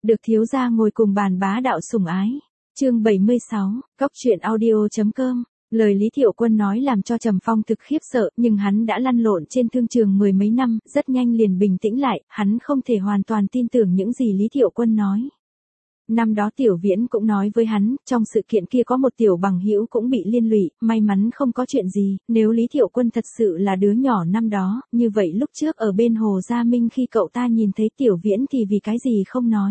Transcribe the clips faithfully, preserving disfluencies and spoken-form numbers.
được thiếu gia ngồi cùng bàn bá đạo sủng ái. Chương bảy mươi sáu, Cóc truyện audio chấm com. Lời Lý Thiệu Quân nói làm cho Trầm Phong thực khiếp sợ, nhưng hắn đã lăn lộn trên thương trường mười mấy năm, rất nhanh liền bình tĩnh lại, hắn không thể hoàn toàn tin tưởng những gì Lý Thiệu Quân nói. Năm đó Tiểu Viễn cũng nói với hắn, trong sự kiện kia có một tiểu bằng hữu cũng bị liên lụy, may mắn không có chuyện gì, nếu Lý Thiệu Quân thật sự là đứa nhỏ năm đó, như vậy lúc trước ở bên Hồ Gia Minh khi cậu ta nhìn thấy Tiểu Viễn thì vì cái gì không nói.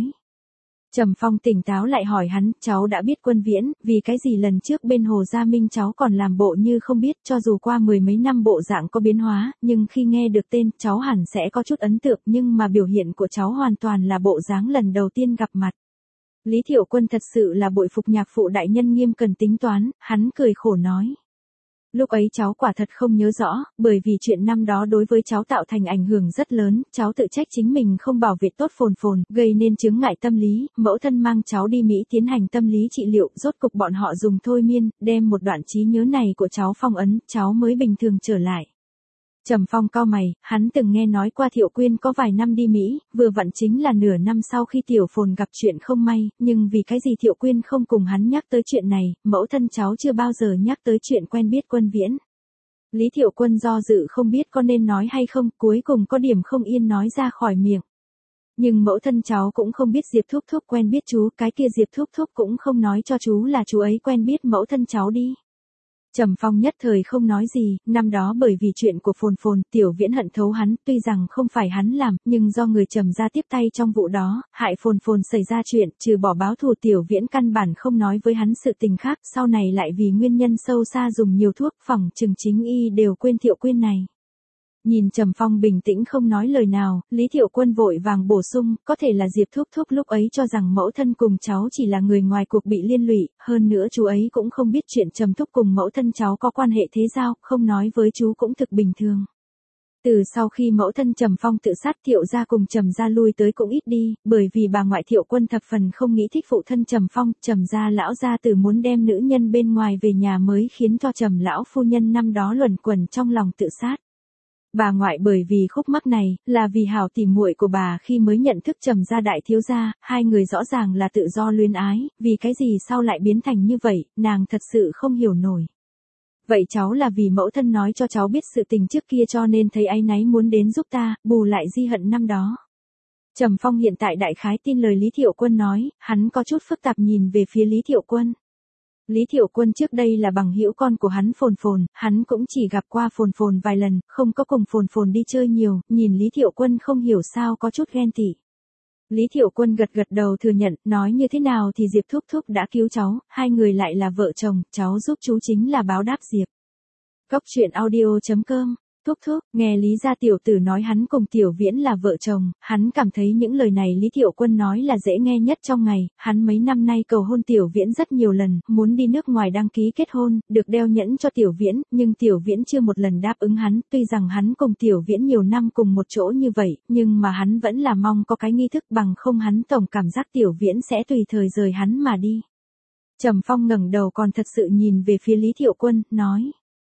Trầm Phong tỉnh táo lại hỏi hắn, cháu đã biết Quân Viễn, vì cái gì lần trước bên Hồ Gia Minh cháu còn làm bộ như không biết, cho dù qua mười mấy năm bộ dạng có biến hóa, nhưng khi nghe được tên, cháu hẳn sẽ có chút ấn tượng, nhưng mà biểu hiện của cháu hoàn toàn là bộ dáng lần đầu tiên gặp mặt. Lý Thiệu Quân thật sự là bội phục nhạc phụ đại nhân nghiêm cẩn tính toán, hắn cười khổ nói. Lúc ấy cháu quả thật không nhớ rõ, bởi vì chuyện năm đó đối với cháu tạo thành ảnh hưởng rất lớn, cháu tự trách chính mình không bảo vệ tốt Phồn Phồn, gây nên chướng ngại tâm lý, mẫu thân mang cháu đi Mỹ tiến hành tâm lý trị liệu, rốt cục bọn họ dùng thôi miên, đem một đoạn trí nhớ này của cháu phong ấn, cháu mới bình thường trở lại. Trầm Phong cau mày, hắn từng nghe nói qua Thiệu Quyên có vài năm đi Mỹ, vừa vặn chính là nửa năm sau khi Tiểu Phồn gặp chuyện không may, nhưng vì cái gì Thiệu Quyên không cùng hắn nhắc tới chuyện này, mẫu thân cháu chưa bao giờ nhắc tới chuyện quen biết Quân Viễn. Lý Thiệu Quân do dự không biết có nên nói hay không, cuối cùng có điểm không yên nói ra khỏi miệng. Nhưng mẫu thân cháu cũng không biết Diệp Thúc Thúc quen biết chú, cái kia Diệp Thúc Thúc cũng không nói cho chú là chú ấy quen biết mẫu thân cháu đi. Trầm Phong nhất thời không nói gì, năm đó bởi vì chuyện của Phồn Phồn, Tiểu Viễn hận thấu hắn, tuy rằng không phải hắn làm, nhưng do người Trầm ra tiếp tay trong vụ đó, hại Phồn Phồn xảy ra chuyện, trừ bỏ báo thù Tiểu Viễn căn bản không nói với hắn sự tình khác, sau này lại vì nguyên nhân sâu xa dùng nhiều thuốc, phỏng chừng chính y đều quên Thiệu Quyên này. Nhìn Trầm Phong bình tĩnh không nói lời nào, Lý Thiệu Quân vội vàng bổ sung, có thể là Diệp Thúc Thúc lúc ấy cho rằng mẫu thân cùng cháu chỉ là người ngoài cuộc bị liên lụy, hơn nữa chú ấy cũng không biết chuyện Trầm Thúc cùng mẫu thân cháu có quan hệ thế giao, không nói với chú cũng thực bình thường. Từ sau khi mẫu thân Trầm Phong tự sát Thiệu gia cùng Trầm gia lui tới cũng ít đi, bởi vì bà ngoại Thiệu Quân thập phần không nghĩ thích phụ thân Trầm Phong, Trầm gia lão gia tử muốn đem nữ nhân bên ngoài về nhà mới khiến cho Trầm lão phu nhân năm đó luẩn quẩn trong lòng tự sát. Bà ngoại bởi vì khúc mắc này, là vì hảo tỉ muội của bà khi mới nhận thức Trầm gia đại thiếu gia, hai người rõ ràng là tự do luyến ái, vì cái gì sau lại biến thành như vậy, nàng thật sự không hiểu nổi. Vậy cháu là vì mẫu thân nói cho cháu biết sự tình trước kia cho nên thấy áy náy muốn đến giúp ta, bù lại di hận năm đó. Trầm Phong hiện tại đại khái tin lời Lý Thiệu Quân nói, hắn có chút phức tạp nhìn về phía Lý Thiệu Quân. Lý Thiệu Quân trước đây là bằng hữu con của hắn Phồn Phồn, hắn cũng chỉ gặp qua Phồn Phồn vài lần, không có cùng Phồn Phồn đi chơi nhiều, nhìn Lý Thiệu Quân không hiểu sao có chút ghen tị. Lý Thiệu Quân gật gật đầu thừa nhận, nói như thế nào thì Diệp Thúc Thúc đã cứu cháu, hai người lại là vợ chồng, cháu giúp chú chính là báo đáp Diệp. Cóc truyện audio chấm com. Thúc thúc, nghe Lý gia tiểu tử nói hắn cùng Tiểu Viễn là vợ chồng, hắn cảm thấy những lời này Lý Thiệu Quân nói là dễ nghe nhất trong ngày, hắn mấy năm nay cầu hôn Tiểu Viễn rất nhiều lần, muốn đi nước ngoài đăng ký kết hôn, được đeo nhẫn cho Tiểu Viễn, nhưng Tiểu Viễn chưa một lần đáp ứng hắn, tuy rằng hắn cùng Tiểu Viễn nhiều năm cùng một chỗ như vậy, nhưng mà hắn vẫn là mong có cái nghi thức bằng không hắn tổng cảm giác Tiểu Viễn sẽ tùy thời rời hắn mà đi. Trầm Phong ngẩng đầu còn thật sự nhìn về phía Lý Thiệu Quân, nói.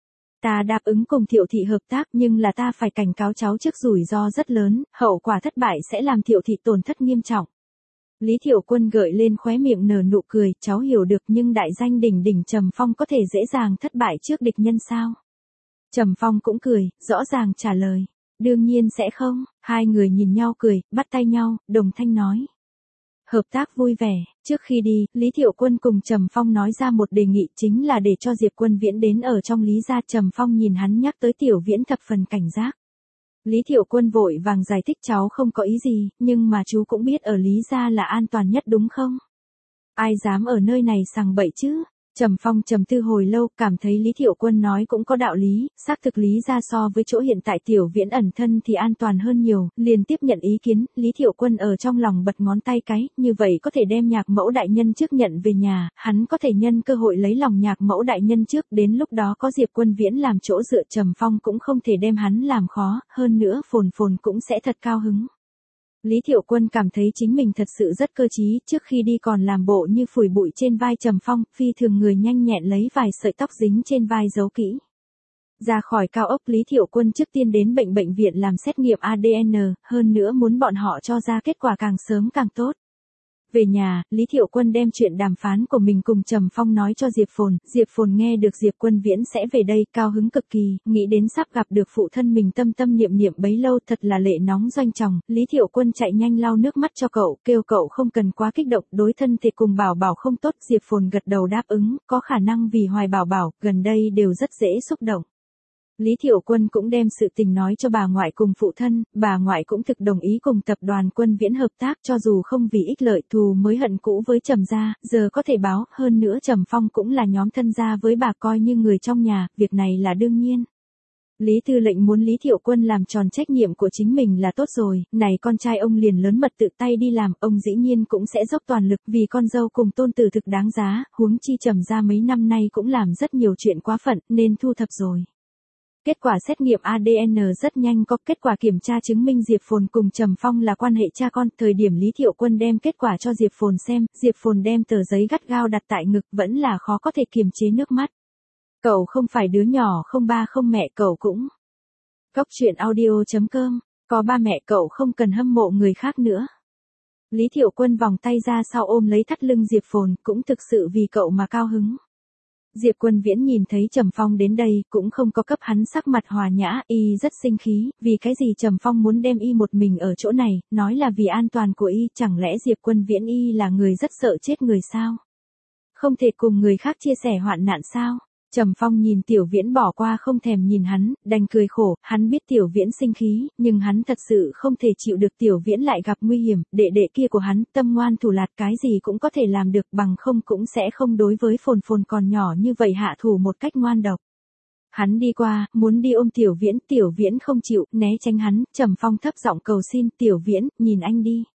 Ta đáp ứng cùng Thiệu thị hợp tác nhưng là ta phải cảnh cáo cháu trước rủi ro rất lớn, hậu quả thất bại sẽ làm Thiệu thị tổn thất nghiêm trọng. Lý Thiệu Quân gợi lên khóe miệng nở nụ cười, cháu hiểu được nhưng đại danh đỉnh đỉnh Trầm Phong có thể dễ dàng thất bại trước địch nhân sao? Trầm Phong cũng cười, rõ ràng trả lời, đương nhiên sẽ không, hai người nhìn nhau cười, bắt tay nhau, đồng thanh nói. Hợp tác vui vẻ, trước khi đi, Lý Thiệu Quân cùng Trầm Phong nói ra một đề nghị chính là để cho Diệp Quân Viễn đến ở trong Lý gia. Trầm Phong nhìn hắn nhắc tới Tiểu Viễn thập phần cảnh giác. Lý Thiệu Quân vội vàng giải thích cháu không có ý gì, nhưng mà chú cũng biết ở Lý gia là an toàn nhất đúng không? Ai dám ở nơi này sằng bậy chứ? Trầm Phong trầm tư hồi lâu, cảm thấy Lý Thiệu Quân nói cũng có đạo lý, xác thực Lý gia so với chỗ hiện tại Tiểu Viễn ẩn thân thì an toàn hơn nhiều, liền tiếp nhận ý kiến, Lý Thiệu Quân ở trong lòng bật ngón tay cái, như vậy có thể đem Nhạc Mẫu đại nhân trước nhận về nhà, hắn có thể nhân cơ hội lấy lòng Nhạc Mẫu đại nhân trước, đến lúc đó có Diệp Quân Viễn làm chỗ dựa Trầm Phong cũng không thể đem hắn làm khó, hơn nữa Phồn Phồn cũng sẽ thật cao hứng. Lý Thiệu Quân cảm thấy chính mình thật sự rất cơ trí, trước khi đi còn làm bộ như phủi bụi trên vai Trầm Phong, phi thường người nhanh nhẹn lấy vài sợi tóc dính trên vai giấu kỹ. Ra khỏi cao ốc Lý Thiệu Quân trước tiên đến bệnh bệnh viện làm xét nghiệm a đê en, hơn nữa muốn bọn họ cho ra kết quả càng sớm càng tốt. Về nhà, Lý Thiệu Quân đem chuyện đàm phán của mình cùng Trầm Phong nói cho Diệp Phồn, Diệp Phồn nghe được Diệp Quân Viễn sẽ về đây, cao hứng cực kỳ, nghĩ đến sắp gặp được phụ thân mình tâm tâm niệm niệm bấy lâu, thật là lệ nóng doanh tròng. Lý Thiệu Quân chạy nhanh lau nước mắt cho cậu, kêu cậu không cần quá kích động, đối thân thể cùng Bảo Bảo không tốt. Diệp Phồn gật đầu đáp ứng, có khả năng vì hoài Bảo Bảo, gần đây đều rất dễ xúc động. Lý Thiệu Quân cũng đem sự tình nói cho bà ngoại cùng phụ thân, bà ngoại cũng thực đồng ý cùng tập đoàn Quân Viễn hợp tác, cho dù không vì ích lợi, thù mới hận cũ với Trầm gia, giờ có thể báo, hơn nữa Trầm Phong cũng là nhóm thân gia với bà, coi như người trong nhà, việc này là đương nhiên. Lý Tư lệnh muốn Lý Thiệu Quân làm tròn trách nhiệm của chính mình là tốt rồi, này con trai ông liền lớn mật tự tay đi làm, ông dĩ nhiên cũng sẽ dốc toàn lực vì con dâu cùng tôn tử thực đáng giá, huống chi Trầm gia mấy năm nay cũng làm rất nhiều chuyện quá phận, nên thu thập rồi. Kết quả xét nghiệm a đê en rất nhanh có kết quả kiểm tra chứng minh Diệp Phồn cùng Trầm Phong là quan hệ cha con. Thời điểm Lý Thiệu Quân đem kết quả cho Diệp Phồn xem, Diệp Phồn đem tờ giấy gắt gao đặt tại ngực, vẫn là khó có thể kiềm chế nước mắt. Cậu không phải đứa nhỏ không ba không mẹ, cậu cũng. Cóc truyện audio chấm com, có ba mẹ cậu không cần hâm mộ người khác nữa. Lý Thiệu Quân vòng tay ra sau ôm lấy thắt lưng Diệp Phồn, cũng thực sự vì cậu mà cao hứng. Diệp Quân Viễn nhìn thấy Trầm Phong đến đây, cũng không có cấp hắn sắc mặt hòa nhã, y rất sinh khí, vì cái gì Trầm Phong muốn đem y một mình ở chỗ này, nói là vì an toàn của y, chẳng lẽ Diệp Quân Viễn y là người rất sợ chết người sao? Không thể cùng người khác chia sẻ hoạn nạn sao? Trầm Phong nhìn Tiểu Viễn bỏ qua không thèm nhìn hắn, đành cười khổ, hắn biết Tiểu Viễn sinh khí, nhưng hắn thật sự không thể chịu được Tiểu Viễn lại gặp nguy hiểm, đệ đệ kia của hắn, tâm ngoan thủ lạt cái gì cũng có thể làm được, bằng không cũng sẽ không đối với Phồn Phồn còn nhỏ như vậy hạ thủ một cách ngoan độc. Hắn đi qua, muốn đi ôm Tiểu Viễn, Tiểu Viễn không chịu, né tránh hắn, Trầm Phong thấp giọng cầu xin, Tiểu Viễn, nhìn anh đi.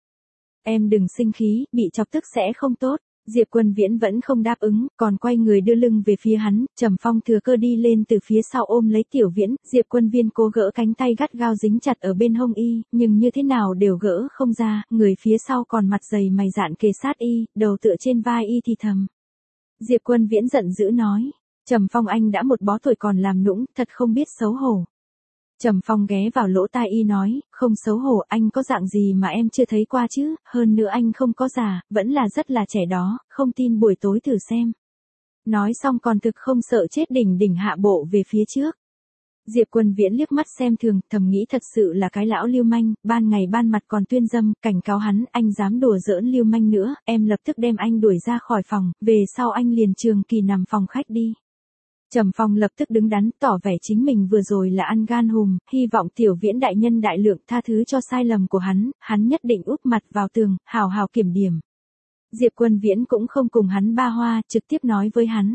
Em đừng sinh khí, bị chọc tức sẽ không tốt. Diệp Quân Viễn vẫn không đáp ứng, còn quay người đưa lưng về phía hắn, Trầm Phong thừa cơ đi lên từ phía sau ôm lấy Tiểu Viễn, Diệp Quân Viễn cố gỡ cánh tay gắt gao dính chặt ở bên hông y, nhưng như thế nào đều gỡ không ra, người phía sau còn mặt dày mày dạn kề sát y, đầu tựa trên vai y thì thầm. Diệp Quân Viễn giận dữ nói, Trầm Phong anh đã một bó tuổi còn làm nũng, thật không biết xấu hổ. Trầm Phong ghé vào lỗ tai y nói, không xấu hổ, anh có dạng gì mà em chưa thấy qua chứ, hơn nữa anh không có già, vẫn là rất là trẻ đó, không tin buổi tối thử xem. Nói xong còn thực không sợ chết đỉnh đỉnh hạ bộ về phía trước. Diệp Quân Viễn liếc mắt xem thường, thầm nghĩ thật sự là cái lão lưu manh, ban ngày ban mặt còn tuyên dâm, cảnh cáo hắn, anh dám đùa giỡn lưu manh nữa, em lập tức đem anh đuổi ra khỏi phòng, về sau anh liền trường kỳ nằm phòng khách đi. Trầm Phong lập tức đứng đắn, tỏ vẻ chính mình vừa rồi là ăn gan hùm, hy vọng Tiểu Viễn đại nhân đại lượng tha thứ cho sai lầm của hắn, hắn nhất định úp mặt vào tường, hào hào kiểm điểm. Diệp Quân Viễn cũng không cùng hắn ba hoa, trực tiếp nói với hắn.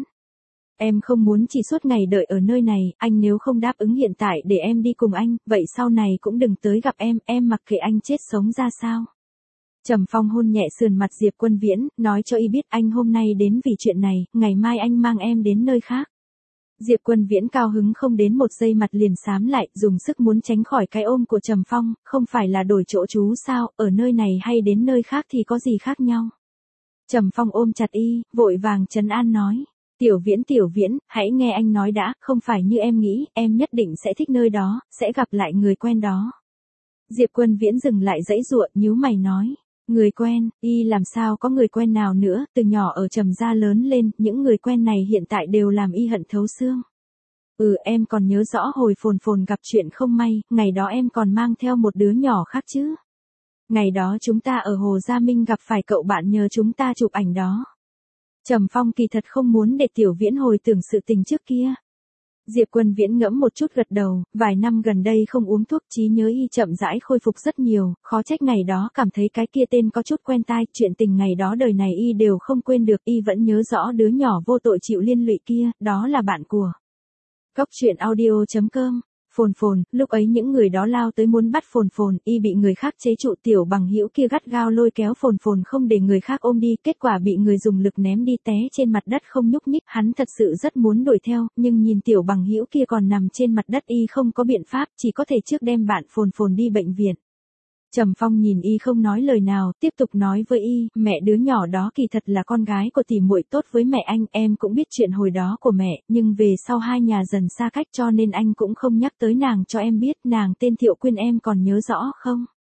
Em không muốn chỉ suốt ngày đợi ở nơi này, anh nếu không đáp ứng hiện tại để em đi cùng anh, vậy sau này cũng đừng tới gặp em, em mặc kệ anh chết sống ra sao. Trầm Phong hôn nhẹ sườn mặt Diệp Quân Viễn, nói cho y biết anh hôm nay đến vì chuyện này, ngày mai anh mang em đến nơi khác. Diệp Quân Viễn cao hứng không đến một giây mặt liền xám lại, dùng sức muốn tránh khỏi cái ôm của Trầm Phong, không phải là đổi chỗ trú sao, ở nơi này hay đến nơi khác thì có gì khác nhau. Trầm Phong ôm chặt y, vội vàng trấn an nói, Tiểu Viễn Tiểu Viễn, hãy nghe anh nói đã, không phải như em nghĩ, em nhất định sẽ thích nơi đó, sẽ gặp lại người quen đó. Diệp Quân Viễn dừng lại dãy dụa, nhíu mày nói. Người quen, y làm sao có người quen nào nữa, từ nhỏ ở Trầm gia lớn lên, những người quen này hiện tại đều làm y hận thấu xương. Ừ, em còn nhớ rõ hồi Phồn Phồn gặp chuyện không may, ngày đó em còn mang theo một đứa nhỏ khác chứ. Ngày đó chúng ta ở Hồ Gia Minh gặp phải cậu bạn nhờ chúng ta chụp ảnh đó. Trầm Phong kỳ thật không muốn để Tiểu Viễn hồi tưởng sự tình trước kia. Diệp Quân Viễn ngẫm một chút gật đầu, vài năm gần đây không uống thuốc, trí nhớ y chậm rãi khôi phục rất nhiều, khó trách ngày đó cảm thấy cái kia tên có chút quen tai, chuyện tình ngày đó đời này y đều không quên được, y vẫn nhớ rõ đứa nhỏ vô tội chịu liên lụy kia, đó là bạn của. Cóc truyện audio chấm com. Phồn Phồn, lúc ấy những người đó lao tới muốn bắt Phồn Phồn, y bị người khác chế trụ, Tiểu Bằng Hữu kia gắt gao lôi kéo Phồn Phồn không để người khác ôm đi, kết quả bị người dùng lực ném đi té trên mặt đất không nhúc nhích, hắn thật sự rất muốn đuổi theo, nhưng nhìn Tiểu Bằng Hữu kia còn nằm trên mặt đất y không có biện pháp, chỉ có thể trước đem bạn Phồn Phồn đi bệnh viện. Trầm Phong nhìn y không nói lời nào, tiếp tục nói với y, mẹ đứa nhỏ đó kỳ thật là con gái của tỷ muội tốt với mẹ anh, em cũng biết chuyện hồi đó của mẹ, nhưng về sau hai nhà dần xa cách cho nên anh cũng không nhắc tới nàng cho em biết, nàng tên Thiệu Quyên em còn nhớ rõ không?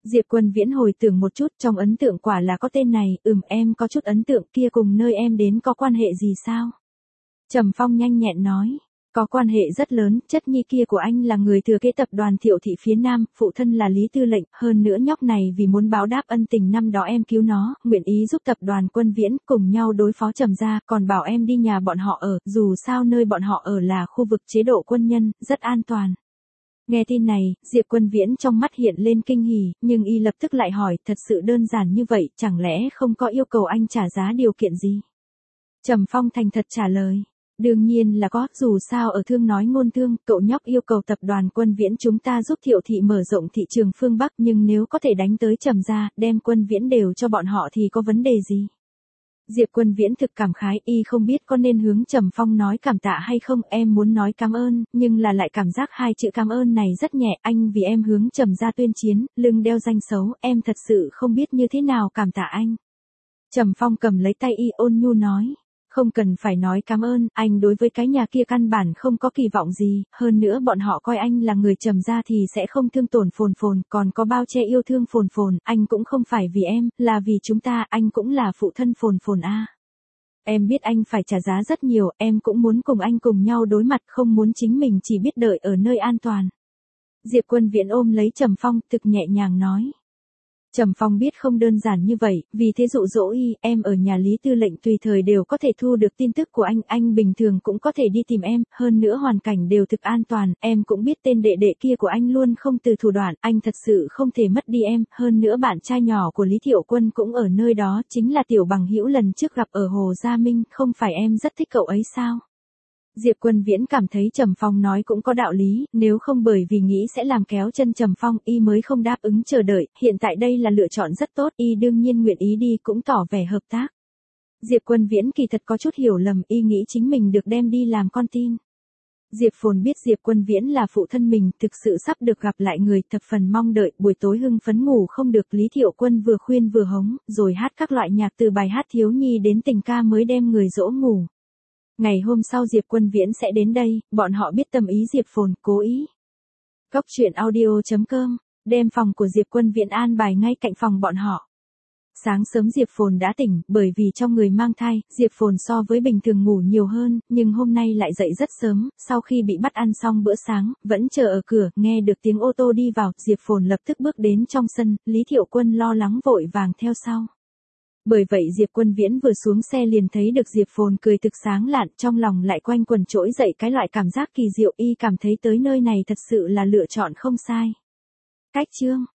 Diệp Quân Viễn hồi tưởng một chút, trong ấn tượng quả là có tên này, ừm em có chút ấn tượng, kia cùng nơi em đến có quan hệ gì sao? Trầm Phong nhanh nhẹn nói, có quan hệ rất lớn, chất nhi kia của anh là người thừa kế tập đoàn Thiệu thị phía Nam, phụ thân là Lý Tư lệnh, hơn nữa nhóc này vì muốn báo đáp ân tình năm đó em cứu nó, nguyện ý giúp tập đoàn Quân Viễn cùng nhau đối phó Trầm gia, còn bảo em đi nhà bọn họ ở, dù sao nơi bọn họ ở là khu vực chế độ quân nhân, rất an toàn. Nghe tin này, Diệp Quân Viễn trong mắt hiện lên kinh hỉ, nhưng y lập tức lại hỏi, thật sự đơn giản như vậy, chẳng lẽ không có yêu cầu anh trả giá điều kiện gì? Trầm Phong thành thật trả lời. Đương nhiên là có, dù sao ở thương nói ngôn thương, cậu nhóc yêu cầu tập đoàn Quân Viễn chúng ta giúp Thiệu thị mở rộng thị trường phương Bắc, nhưng nếu có thể đánh tới Trầm gia, đem Quân Viễn đều cho bọn họ thì có vấn đề gì? Diệp Quân Viễn thực cảm khái, y không biết có nên hướng Trầm Phong nói cảm tạ hay không, em muốn nói cảm ơn, nhưng là lại cảm giác hai chữ cảm ơn này rất nhẹ, anh vì em hướng Trầm gia tuyên chiến, lưng đeo danh xấu, em thật sự không biết như thế nào cảm tạ anh. Trầm Phong cầm lấy tay y ôn nhu nói. Không cần phải nói cảm ơn, anh đối với cái nhà kia căn bản không có kỳ vọng gì, hơn nữa bọn họ coi anh là người Trầm gia thì sẽ không thương tổn Phồn Phồn, còn có bao che yêu thương Phồn Phồn, anh cũng không phải vì em, là vì chúng ta, anh cũng là phụ thân Phồn Phồn a. Em biết anh phải trả giá rất nhiều, em cũng muốn cùng anh cùng nhau đối mặt, không muốn chính mình chỉ biết đợi ở nơi an toàn. Diệp Quân Viễn ôm lấy Trầm Phong, thực nhẹ nhàng nói. Trầm Phong biết không đơn giản như vậy, vì thế dụ dỗ y, em ở nhà Lý Tư lệnh tùy thời đều có thể thu được tin tức của anh, anh bình thường cũng có thể đi tìm em, hơn nữa hoàn cảnh đều thực an toàn, em cũng biết tên đệ đệ kia của anh luôn không từ thủ đoạn, anh thật sự không thể mất đi em, hơn nữa bạn trai nhỏ của Lý Thiệu Quân cũng ở nơi đó, chính là Tiểu Bằng Hữu lần trước gặp ở Hồ Gia Minh, không phải em rất thích cậu ấy sao? Diệp Quân Viễn cảm thấy Trầm Phong nói cũng có đạo lý, nếu không bởi vì nghĩ sẽ làm kéo chân Trầm Phong, y mới không đáp ứng chờ đợi, hiện tại đây là lựa chọn rất tốt, y đương nhiên nguyện ý đi cũng tỏ vẻ hợp tác. Diệp Quân Viễn kỳ thật có chút hiểu lầm, y nghĩ chính mình được đem đi làm con tin. Diệp Phồn biết Diệp Quân Viễn là phụ thân mình, thực sự sắp được gặp lại người, thập phần mong đợi, buổi tối hưng phấn ngủ không được, Lý Thiệu Quân vừa khuyên vừa hống, rồi hát các loại nhạc từ bài hát thiếu nhi đến tình ca mới đem người dỗ ngủ. Ngày hôm sau Diệp Quân Viễn sẽ đến đây, bọn họ biết tâm ý Diệp Phồn, cố ý. Cốc truyện audio chấm com, đem phòng của Diệp Quân Viễn an bài ngay cạnh phòng bọn họ. Sáng sớm Diệp Phồn đã tỉnh, bởi vì trong người mang thai, Diệp Phồn so với bình thường ngủ nhiều hơn, nhưng hôm nay lại dậy rất sớm, sau khi bị bắt ăn xong bữa sáng, vẫn chờ ở cửa, nghe được tiếng ô tô đi vào, Diệp Phồn lập tức bước đến trong sân, Lý Thiệu Quân lo lắng vội vàng theo sau. Bởi vậy Diệp Quân Viễn vừa xuống xe liền thấy được Diệp Phồn cười thực sáng lạn, trong lòng lại quanh quẩn trỗi dậy cái loại cảm giác kỳ diệu, y cảm thấy tới nơi này thật sự là lựa chọn không sai. Cách chương